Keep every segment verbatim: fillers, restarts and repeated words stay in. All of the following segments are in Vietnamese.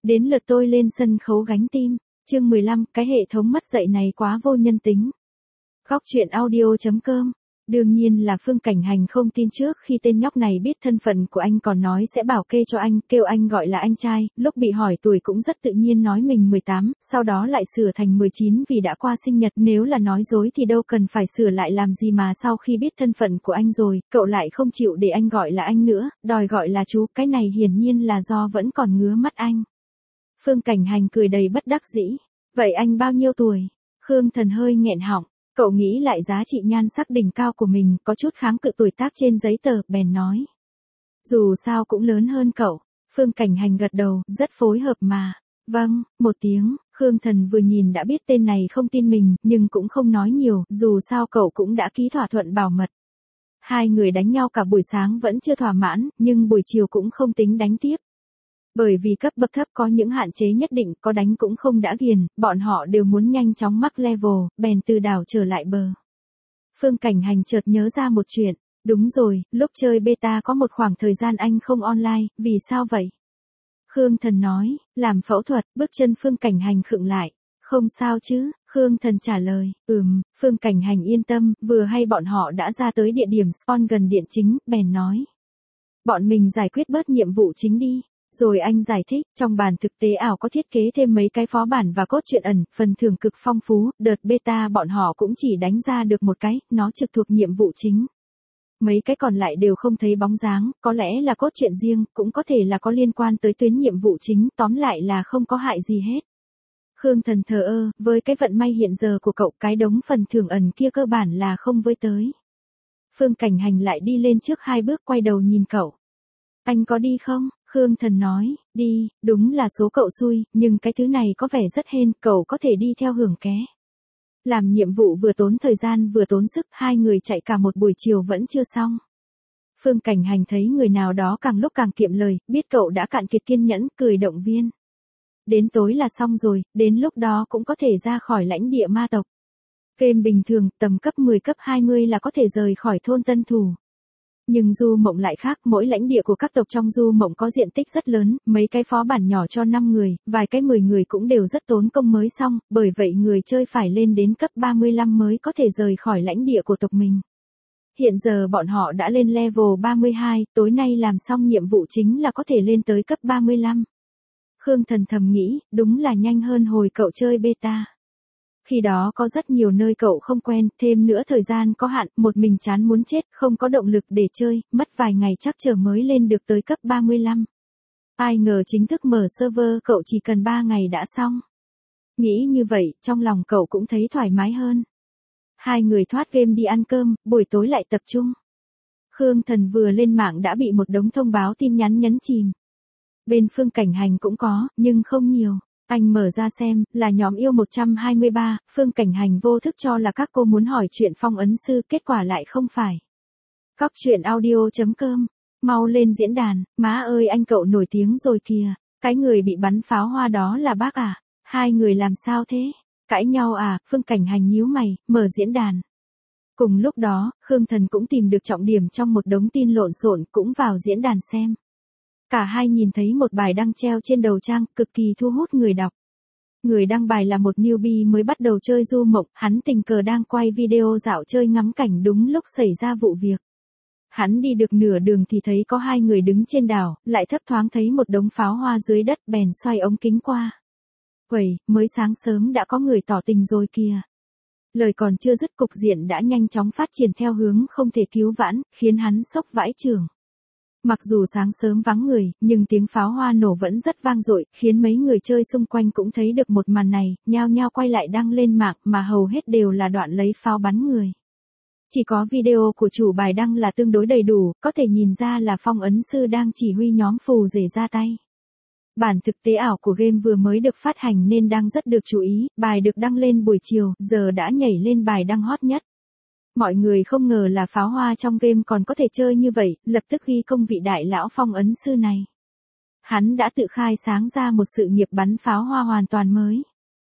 Đến lượt tôi lên sân khấu gánh tim. Chương mười lăm, cái hệ thống mất dạy này quá vô nhân tính. Góc truyện audio chấm com. Đương nhiên là Phương Cảnh Hành không tin trước khi tên nhóc này biết thân phận của anh còn nói sẽ bảo kê cho anh, kêu anh gọi là anh trai, lúc bị hỏi tuổi cũng rất tự nhiên nói mình mười tám, sau đó lại sửa thành mười chín vì đã qua sinh nhật, nếu là nói dối thì đâu cần phải sửa lại làm gì mà sau khi biết thân phận của anh rồi, cậu lại không chịu để anh gọi là anh nữa, đòi gọi là chú, cái này hiển nhiên là do vẫn còn ngứa mắt anh. Phương Cảnh Hành cười đầy bất đắc dĩ. Vậy anh bao nhiêu tuổi? Khương Thần hơi nghẹn họng. Cậu nghĩ lại giá trị nhan sắc đỉnh cao của mình, có chút kháng cự tuổi tác trên giấy tờ, bèn nói. Dù sao cũng lớn hơn cậu. Phương Cảnh Hành gật đầu, rất phối hợp mà. Vâng, một tiếng, Khương Thần vừa nhìn đã biết tên này không tin mình, nhưng cũng không nói nhiều, dù sao cậu cũng đã ký thỏa thuận bảo mật. Hai người đánh nhau cả buổi sáng vẫn chưa thỏa mãn, nhưng buổi chiều cũng không tính đánh tiếp. Bởi vì cấp bậc thấp có những hạn chế nhất định, có đánh cũng không đã ghiền, bọn họ đều muốn nhanh chóng mắc level, bèn từ đảo trở lại bờ. Phương Cảnh Hành chợt nhớ ra một chuyện, đúng rồi, lúc chơi beta có một khoảng thời gian anh không online, vì sao vậy? Khương Thần nói, làm phẫu thuật, bước chân Phương Cảnh Hành khựng lại. Không sao chứ, Khương Thần trả lời, ừm, Phương Cảnh Hành yên tâm, vừa hay bọn họ đã ra tới địa điểm spawn gần điện chính, bèn nói. Bọn mình giải quyết bớt nhiệm vụ chính đi. Rồi anh giải thích, trong bản thực tế ảo có thiết kế thêm mấy cái phó bản và cốt truyện ẩn, phần thưởng cực phong phú, đợt beta bọn họ cũng chỉ đánh ra được một cái, nó trực thuộc nhiệm vụ chính. Mấy cái còn lại đều không thấy bóng dáng, có lẽ là cốt truyện riêng, cũng có thể là có liên quan tới tuyến nhiệm vụ chính, tóm lại là không có hại gì hết. Khương Thần thờ ơ, với cái vận may hiện giờ của cậu, cái đống phần thưởng ẩn kia cơ bản là không với tới. Phương Cảnh Hành lại đi lên trước hai bước quay đầu nhìn cậu. Anh có đi không? Khương Thần nói, đi, đúng là số cậu xui, nhưng cái thứ này có vẻ rất hên, cậu có thể đi theo hưởng ké. Làm nhiệm vụ vừa tốn thời gian vừa tốn sức, hai người chạy cả một buổi chiều vẫn chưa xong. Phương Cảnh Hành thấy người nào đó càng lúc càng kiệm lời, biết cậu đã cạn kiệt kiên nhẫn, cười động viên. Đến tối là xong rồi, đến lúc đó cũng có thể ra khỏi lãnh địa ma tộc. Game bình thường, tầm cấp mười cấp hai mươi là có thể rời khỏi thôn Tân Thủ. Nhưng Du Mộng lại khác, mỗi lãnh địa của các tộc trong Du Mộng có diện tích rất lớn, mấy cái phó bản nhỏ cho năm người, vài cái mười người cũng đều rất tốn công mới xong, bởi vậy người chơi phải lên đến cấp ba mươi lăm mới có thể rời khỏi lãnh địa của tộc mình. Hiện giờ bọn họ đã lên level ba mươi hai, tối nay làm xong nhiệm vụ chính là có thể lên tới cấp ba mươi lăm. Khương Thần thầm nghĩ, đúng là nhanh hơn hồi cậu chơi beta. Khi đó có rất nhiều nơi cậu không quen, thêm nữa thời gian có hạn, một mình chán muốn chết, không có động lực để chơi, mất vài ngày chắc chờ mới lên được tới cấp ba mươi lăm. Ai ngờ chính thức mở server cậu chỉ cần ba ngày đã xong. Nghĩ như vậy, trong lòng cậu cũng thấy thoải mái hơn. Hai người thoát game đi ăn cơm, buổi tối lại tập trung. Khương Thần vừa lên mạng đã bị một đống thông báo tin nhắn nhấn chìm. Bên Phương Cảnh Hành cũng có, nhưng không nhiều. Anh mở ra xem, là nhóm yêu một trăm hai mươi ba, Phương Cảnh Hành vô thức cho là các cô muốn hỏi chuyện phong ấn sư, kết quả lại không phải. Góc truyện audio chấm com, mau lên diễn đàn, má ơi anh cậu nổi tiếng rồi kìa, cái người bị bắn pháo hoa đó là bác à, hai người làm sao thế, cãi nhau à, Phương Cảnh Hành nhíu mày, mở diễn đàn. Cùng lúc đó, Khương Thần cũng tìm được trọng điểm trong một đống tin lộn xộn, cũng vào diễn đàn xem. Cả hai nhìn thấy một bài đăng treo trên đầu trang, cực kỳ thu hút người đọc. Người đăng bài là một newbie mới bắt đầu chơi Du Mộng, hắn tình cờ đang quay video dạo chơi ngắm cảnh đúng lúc xảy ra vụ việc. Hắn đi được nửa đường thì thấy có hai người đứng trên đảo, lại thấp thoáng thấy một đống pháo hoa dưới đất, bèn xoay ống kính qua. Uầy, mới sáng sớm đã có người tỏ tình rồi kìa. Lời còn chưa dứt cục diện đã nhanh chóng phát triển theo hướng không thể cứu vãn, khiến hắn sốc vãi chưởng. Mặc dù sáng sớm vắng người, nhưng tiếng pháo hoa nổ vẫn rất vang dội, khiến mấy người chơi xung quanh cũng thấy được một màn này, nhao nhao quay lại đăng lên mạng mà hầu hết đều là đoạn lấy pháo bắn người. Chỉ có video của chủ bài đăng là tương đối đầy đủ, có thể nhìn ra là phong ấn sư đang chỉ huy nhóm phù rể ra tay. Bản thực tế ảo của game vừa mới được phát hành nên đang rất được chú ý, bài được đăng lên buổi chiều, giờ đã nhảy lên bài đăng hot nhất. Mọi người không ngờ là pháo hoa trong game còn có thể chơi như vậy, lập tức ghi công vị đại lão phong ấn sư này. Hắn đã tự khai sáng ra một sự nghiệp bắn pháo hoa hoàn toàn mới.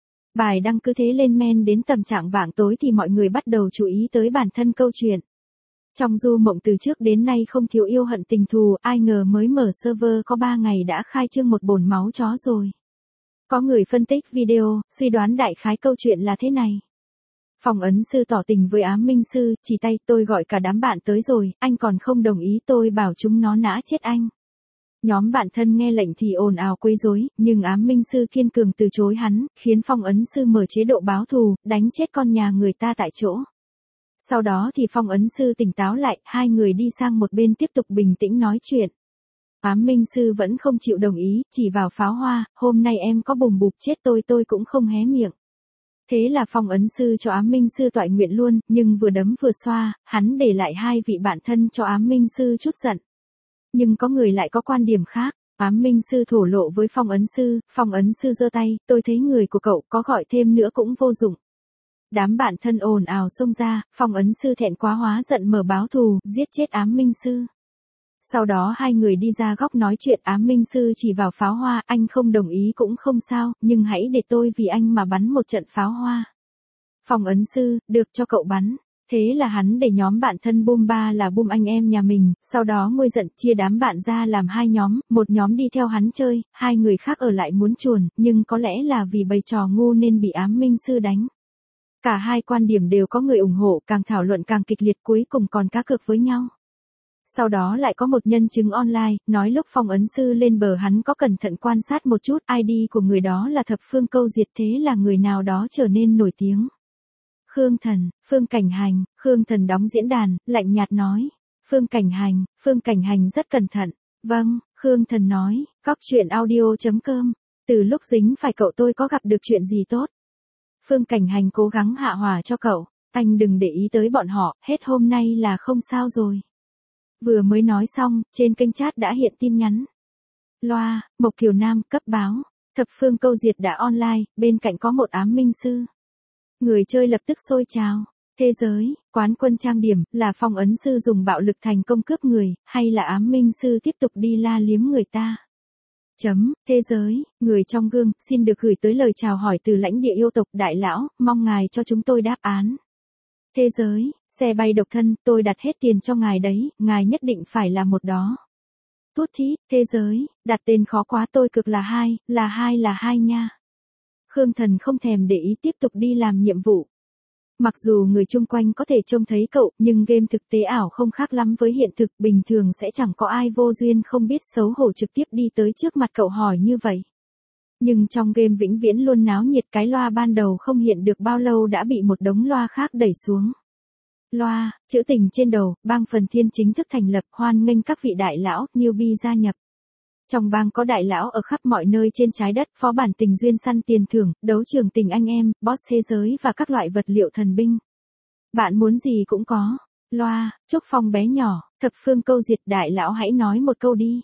Bài đăng cứ thế lên men đến tầm trạng vạng tối thì mọi người bắt đầu chú ý tới bản thân câu chuyện. Trong Du Mộng từ trước đến nay không thiếu yêu hận tình thù, ai ngờ mới mở server có ba ngày đã khai trương một bồn máu chó rồi. Có người phân tích video, suy đoán đại khái câu chuyện là thế này. Phong ấn sư tỏ tình với ám minh sư, chỉ tay tôi gọi cả đám bạn tới rồi, anh còn không đồng ý tôi bảo chúng nó nã chết anh. Nhóm bạn thân nghe lệnh thì ồn ào quấy rối, nhưng ám minh sư kiên cường từ chối hắn, khiến phong ấn sư mở chế độ báo thù, đánh chết con nhà người ta tại chỗ. Sau đó thì phong ấn sư tỉnh táo lại, hai người đi sang một bên tiếp tục bình tĩnh nói chuyện. Ám minh sư vẫn không chịu đồng ý, chỉ vào pháo hoa, hôm nay em có bùng bụp chết tôi tôi cũng không hé miệng. Thế là phong ấn sư cho ám minh sư toại nguyện luôn, nhưng vừa đấm vừa xoa, hắn để lại hai vị bạn thân cho ám minh sư chút giận. Nhưng có người lại có quan điểm khác, ám minh sư thổ lộ với phong ấn sư, phong ấn sư giơ tay, tôi thấy người của cậu có gọi thêm nữa cũng vô dụng. Đám bạn thân ồn ào xông ra, phong ấn sư thẹn quá hóa giận mở báo thù, giết chết ám minh sư. Sau đó hai người đi ra góc nói chuyện, ám minh sư chỉ vào pháo hoa, anh không đồng ý cũng không sao, nhưng hãy để tôi vì anh mà bắn một trận pháo hoa. Phong ấn sư, được cho cậu bắn. Thế là hắn để nhóm bạn thân bum ba là bum anh em nhà mình, sau đó nguôi giận chia đám bạn ra làm hai nhóm, một nhóm đi theo hắn chơi, hai người khác ở lại muốn chuồn, nhưng có lẽ là vì bày trò ngu nên bị ám minh sư đánh. Cả hai quan điểm đều có người ủng hộ, càng thảo luận càng kịch liệt, cuối cùng còn cá cược với nhau. Sau đó lại có một nhân chứng online, nói lúc phong ấn sư lên bờ hắn có cẩn thận quan sát một chút, i đê của người đó là thập phương câu diệt, thế là người nào đó trở nên nổi tiếng. Khương Thần, Phương Cảnh Hành, Khương Thần đóng diễn đàn, lạnh nhạt nói. Phương Cảnh Hành, Phương Cảnh Hành rất cẩn thận. Vâng, Khương Thần nói, cóc truyện audio chấm com. Từ lúc dính phải cậu tôi có gặp được chuyện gì tốt. Phương Cảnh Hành cố gắng hạ hòa cho cậu, anh đừng để ý tới bọn họ, hết hôm nay là không sao rồi. Vừa mới nói xong, trên kênh chat đã hiện tin nhắn. Loa, Mộc Kiều Nam, cấp báo. Thập phương câu diệt đã online, bên cạnh có một ám minh sư. Người chơi lập tức sôi trào. Thế giới, quán quân trang điểm, là phong ấn sư dùng bạo lực thành công cướp người, hay là ám minh sư tiếp tục đi la liếm người ta? Chấm, thế giới, người trong gương, xin được gửi tới lời chào hỏi từ lãnh địa yêu tộc đại lão, mong ngài cho chúng tôi đáp án. Thế giới, xe bay độc thân, tôi đặt hết tiền cho ngài đấy, ngài nhất định phải là một đó. Tút thít, thế giới, đặt tên khó quá, tôi cực là hai, là hai là hai nha. Khương Thần không thèm để ý, tiếp tục đi làm nhiệm vụ. Mặc dù người chung quanh có thể trông thấy cậu, nhưng game thực tế ảo không khác lắm với hiện thực, bình thường sẽ chẳng có ai vô duyên không biết xấu hổ trực tiếp đi tới trước mặt cậu hỏi như vậy. Nhưng trong game vĩnh viễn luôn náo nhiệt, cái loa ban đầu không hiện được bao lâu đã bị một đống loa khác đẩy xuống. Loa, chữ tình trên đầu, bang Phần Thiên chính thức thành lập, hoan nghênh các vị đại lão, newbie gia nhập. Trong bang có đại lão ở khắp mọi nơi trên trái đất, phó bản tình duyên săn tiền thưởng, đấu trường tình anh em, boss thế giới và các loại vật liệu thần binh. Bạn muốn gì cũng có. Loa, Trúc Phong bé nhỏ, thập phương câu diệt, đại lão hãy nói một câu đi.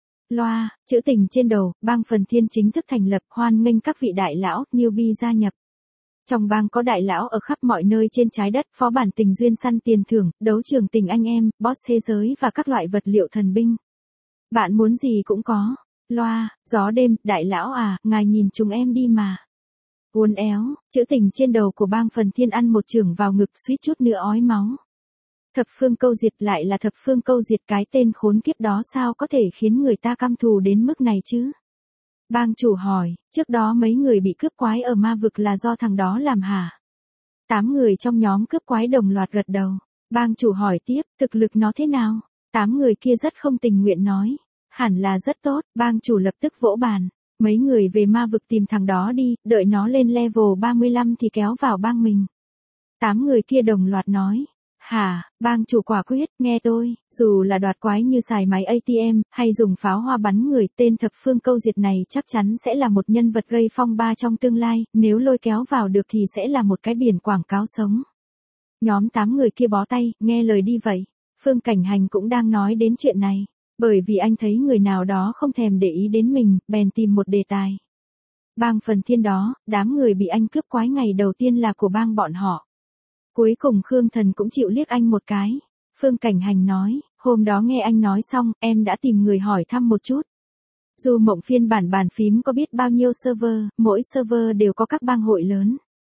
Loa, chữ tình trên đầu, bang Phần Thiên chính thức thành lập, hoan nghênh các vị đại lão, newbie gia nhập. Trong bang có đại lão ở khắp mọi nơi trên trái đất, phó bản tình duyên săn tiền thưởng, đấu trường tình anh em, boss thế giới và các loại vật liệu thần binh. Bạn muốn gì cũng có. Loa, gió đêm, đại lão à, ngài nhìn chúng em đi mà. Uốn éo, chữ tình trên đầu của bang Phần Thiên ăn một chưởng vào ngực, suýt chút nữa ói máu. Thập phương câu diệt, lại là thập phương câu diệt, cái tên khốn kiếp đó sao có thể khiến người ta căm thù đến mức này chứ? Bang chủ hỏi, trước đó mấy người bị cướp quái ở ma vực là do thằng đó làm hả? Tám người trong nhóm cướp quái đồng loạt gật đầu. Bang chủ hỏi tiếp, thực lực nó thế nào? Tám người kia rất không tình nguyện nói. Hẳn là rất tốt, bang chủ lập tức vỗ bàn. Mấy người về ma vực tìm thằng đó đi, đợi nó lên level ba mươi lăm thì kéo vào bang mình. Tám người kia đồng loạt nói. Hả, bang chủ quả quyết, nghe tôi, dù là đoạt quái như xài máy a tê em, hay dùng pháo hoa bắn người, tên thập phương câu diệt này chắc chắn sẽ là một nhân vật gây phong ba trong tương lai, nếu lôi kéo vào được thì sẽ là một cái biển quảng cáo sống. Nhóm tám người kia bó tay, nghe lời đi vậy. Phương Cảnh Hành cũng đang nói đến chuyện này, bởi vì anh thấy người nào đó không thèm để ý đến mình, bèn tìm một đề tài. Bang Phần Thiên đó, đám người bị anh cướp quái ngày đầu tiên là của bang bọn họ. Cuối cùng Khương Thần cũng chịu liếc anh một cái. Phương Cảnh Hành nói, hôm đó nghe anh nói xong, em đã tìm người hỏi thăm một chút. Dù mộng phiên bản bàn phím có biết bao nhiêu server, mỗi server đều có các bang hội lớn.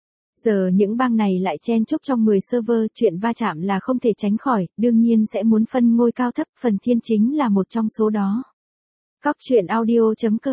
Giờ những bang này lại chen chúc trong mười server, chuyện va chạm là không thể tránh khỏi, đương nhiên sẽ muốn phân ngôi cao thấp, Phần Thiên chính là một trong số đó. Cóc truyện audio chấm com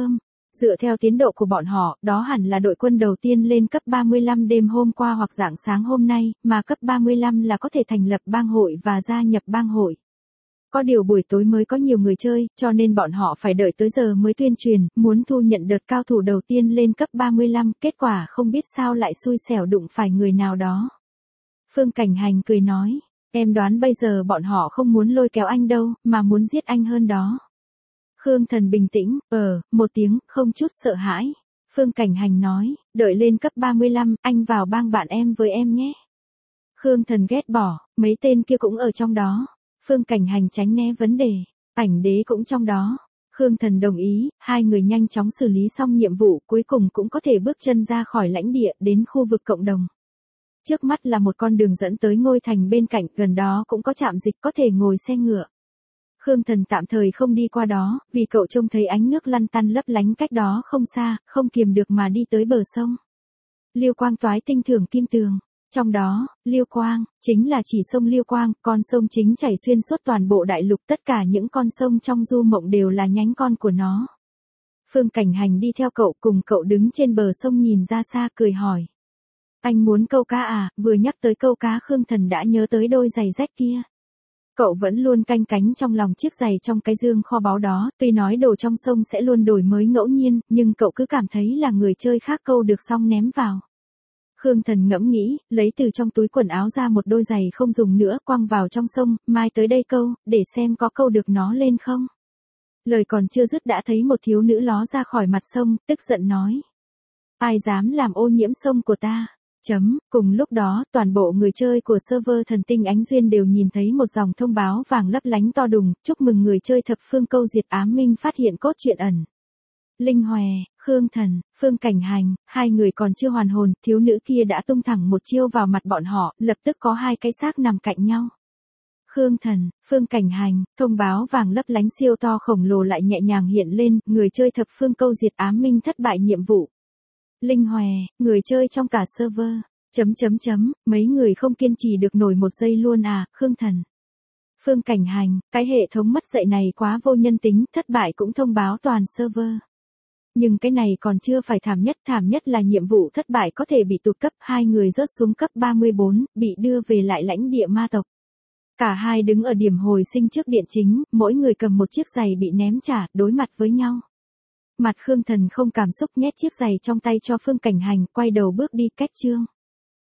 Dựa theo tiến độ của bọn họ, đó hẳn là đội quân đầu tiên lên cấp ba mươi lăm đêm hôm qua hoặc rạng sáng hôm nay, mà cấp ba mươi lăm là có thể thành lập bang hội và gia nhập bang hội. Có điều buổi tối mới có nhiều người chơi, cho nên bọn họ phải đợi tới giờ mới tuyên truyền, muốn thu nhận đợt cao thủ đầu tiên lên cấp ba mươi lăm, kết quả không biết sao lại xui xẻo đụng phải người nào đó. Phương Cảnh Hành cười nói, em đoán bây giờ bọn họ không muốn lôi kéo anh đâu, mà muốn giết anh hơn đó. Khương Thần bình tĩnh, ờ, một tiếng, không chút sợ hãi. Phương Cảnh Hành nói, đợi lên cấp ba mươi lăm, anh vào bang bạn em với em nhé. Khương Thần ghét bỏ, mấy tên kia cũng ở trong đó. Phương Cảnh Hành tránh né vấn đề, Ảnh Đế cũng trong đó. Khương Thần đồng ý, hai người nhanh chóng xử lý xong nhiệm vụ, cuối cùng cũng có thể bước chân ra khỏi lãnh địa, đến khu vực cộng đồng. Trước mắt là một con đường dẫn tới ngôi thành bên cạnh, gần đó cũng có trạm dịch có thể ngồi xe ngựa. Khương Thần tạm thời không đi qua đó, vì cậu trông thấy ánh nước lăn tăn lấp lánh cách đó không xa, không kiềm được mà đi tới bờ sông. Liêu Quang toái tinh thưởng kim tường. Trong đó, Liêu Quang, chính là chỉ sông Liêu Quang, con sông chính chảy xuyên suốt toàn bộ đại lục, tất cả những con sông trong du mộng đều là nhánh con của nó. Phương Cảnh Hành đi theo cậu, cùng cậu đứng trên bờ sông nhìn ra xa cười hỏi. Anh muốn câu cá à? Vừa nhắc tới câu cá Khương Thần đã nhớ tới đôi giày rách kia. Cậu vẫn luôn canh cánh trong lòng chiếc giày trong cái dương kho báu đó, tuy nói đồ trong sông sẽ luôn đổi mới ngẫu nhiên, nhưng cậu cứ cảm thấy là người chơi khác câu được xong ném vào. Khương Thần ngẫm nghĩ, lấy từ trong túi quần áo ra một đôi giày không dùng nữa, quăng vào trong sông, mai tới đây câu, để xem có câu được nó lên không. Lời còn chưa dứt đã thấy một thiếu nữ ló ra khỏi mặt sông, tức giận nói. Ai dám làm ô nhiễm sông của ta? Chấm, cùng lúc đó, toàn bộ người chơi của server Thần Tinh Ánh Duyên đều nhìn thấy một dòng thông báo vàng lấp lánh to đùng, chúc mừng người chơi thập phương câu diệt ám minh phát hiện cốt truyện ẩn. Linh Hòe, Khương Thần, Phương Cảnh Hành, hai người còn chưa hoàn hồn, thiếu nữ kia đã tung thẳng một chiêu vào mặt bọn họ, lập tức có hai cái xác nằm cạnh nhau. Khương Thần, Phương Cảnh Hành, thông báo vàng lấp lánh siêu to khổng lồ lại nhẹ nhàng hiện lên, người chơi thập phương câu diệt ám minh thất bại nhiệm vụ. Linh Hòe, người chơi trong cả server, chấm chấm chấm, mấy người không kiên trì được nổi một giây luôn à, Khương Thần. Phương Cảnh Hành, cái hệ thống mất dạy này quá vô nhân tính, thất bại cũng thông báo toàn server. Nhưng cái này còn chưa phải thảm nhất, thảm nhất là nhiệm vụ thất bại có thể bị tụt cấp, hai người rớt xuống cấp ba mươi bốn, bị đưa về lại lãnh địa ma tộc. Cả hai đứng ở điểm hồi sinh trước điện chính, mỗi người cầm một chiếc giày bị ném trả, đối mặt với nhau. Mặt Khương Thần không cảm xúc nhét chiếc giày trong tay cho Phương Cảnh Hành, quay đầu bước đi, cách chương.